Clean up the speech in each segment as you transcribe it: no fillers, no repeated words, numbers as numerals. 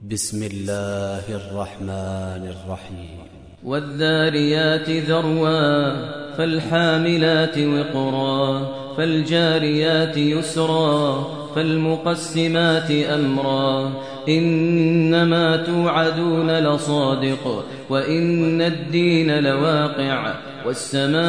بسم الله الرحمن الرحيم والذاريات ذروا فالحاملات وقرا فالجاريات يسرا فالمقسمات أمرا إنما توعدون لصادق وإن الدين لواقع والسماء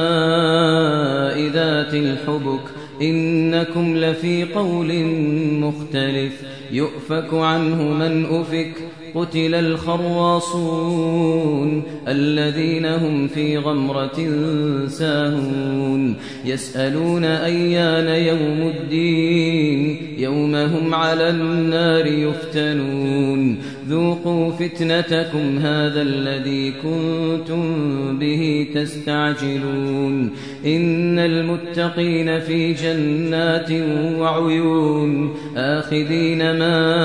ذات الحبك إنكم لفي قول مختلف يؤفك عنه من أفك قتل الخراصون الذين هم في غمرة ساهون يسألون أيان يوم الدين يوم هم على النار يفتنون ذوقوا فتنتكم هذا الذي كنتم به تستعجلون إن المتقين في جنات وعيون آخذين ما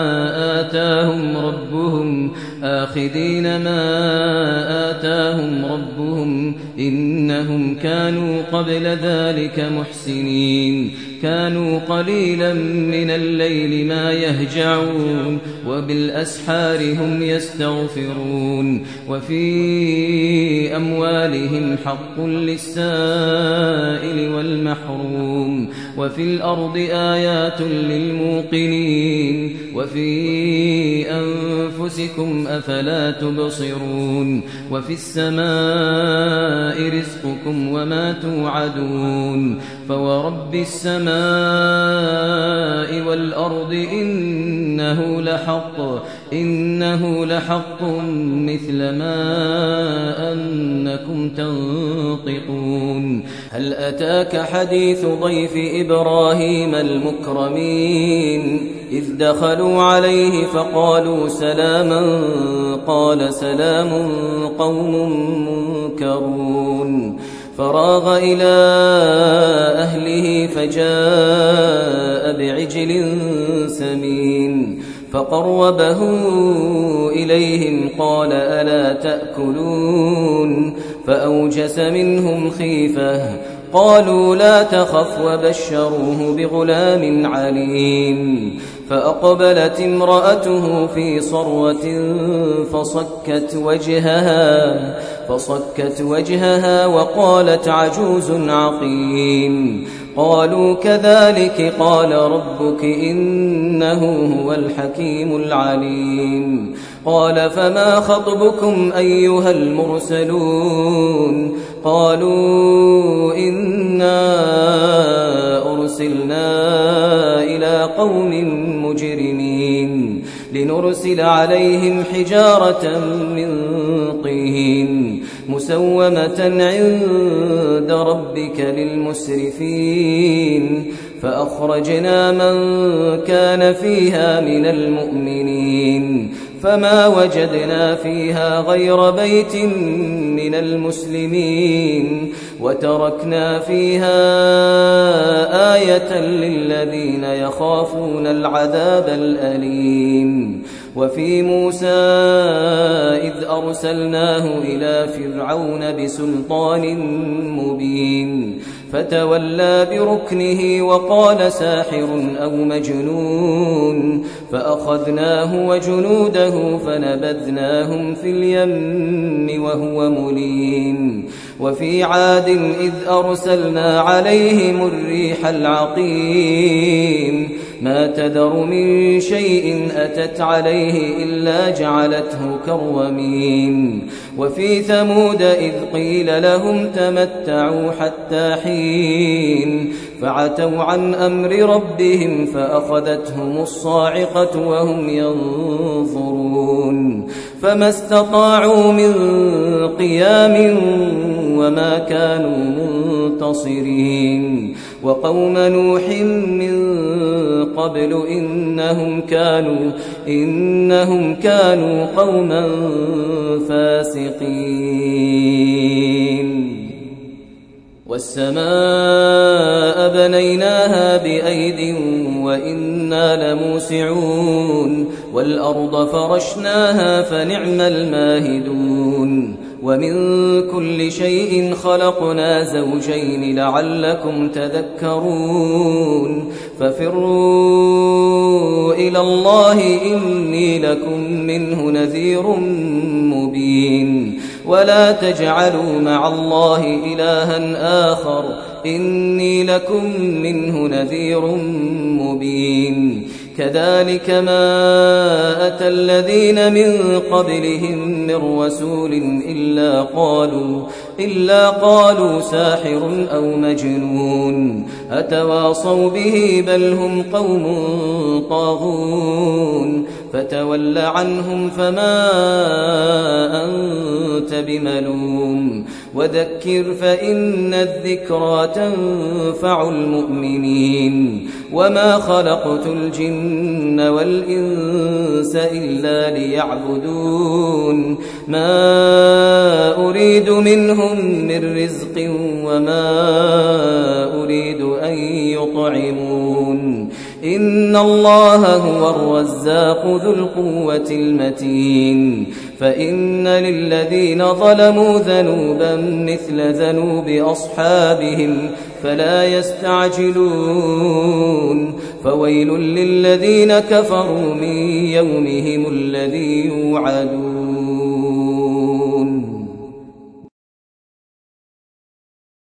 آتاهم ربهم إنهم كانوا قبل ذلك محسنين كانوا قليلا من الليل ما يهجعون وبالأسحار هم يستغفرون وفي أموالهم حق للسائل والمحروم وفي الأرض آيات للموقنين وفي أنفسكم أفلا تبصرون وفي السماء رزقكم وما توعدون فورب السماء والأرض إنه لحق مثل ما أنكم تنطقون هل أتاك حديث ضيف إبراهيم المكرمين إذ دخلوا عليه فقالوا سلاما قال سلام قوم منكرون فراغ إلى أهله فجاء بعجل سمين فقربه إليهم قال ألا تأكلون فأوجس منهم خيفة قالوا لا تخف وبشروه بغلام عليم فأقبلت امرأته في صرة فصكت وجهها وقالت عجوز عقيم قالوا كذلك قال ربك إنه هو الحكيم العليم قال فما خطبكم أيها المرسلون قالوا إنا أرسلنا إلى قوم مجرمين لنرسل عليهم حجارة من طين مسومة عند ربك للمسرفين فأخرجنا من كان فيها من المؤمنين فما وجدنا فيها غير بيت من المسلمين وتركنا فيها آية للذين يخافون العذاب الأليم وفي موسى إذ أرسلناه إلى فرعون بسلطان مبين فتولى بركنه وقال ساحر أو مجنون فأخذناه وجنوده فنبذناهم في اليم وهو مليم وفي عاد إذ أرسلنا عليهم الريح العقيم ما تذر من شيء أتت عليه إلا جعلته كالرميم وفي ثمود إذ قيل لهم تمتعوا حتى حين فعتوا عن أمر ربهم فأخذتهم الصاعقة وهم ينظرون فما استطاعوا من قيام وما كانوا منتصرين وقوم نوح من قبل إنهم كانوا قوما فاسقين والسماء بنيناها بأيد وإنا لموسعون والأرض فرشناها فنعم الماهدون ومن كل شيء خلقنا زوجين لعلكم تذكرون ففروا إلى الله إني لكم منه نذير مبين ولا تجعلوا مع الله إلها آخر إني لكم منه نذير مبين كذلك ما أتى الذين من قبلهم من رسول إلا قالوا ساحر أو مجنون أتواصوا به بل هم قوم طاغون فتول عنهم فما أنت بملوم وذكر فإن الذكرى تنفع المؤمنين وما خلقت الجن والإنس إلا ليعبدون ما أريد منهم من رزق وما أريد أن يطعمون إن الله هو الرزاق ذو القوة المتين فإن للذين ظلموا ذنوبا مثل ذنوب أصحابهم فلا يستعجلون فويل للذين كفروا من يومهم الذي يوعدون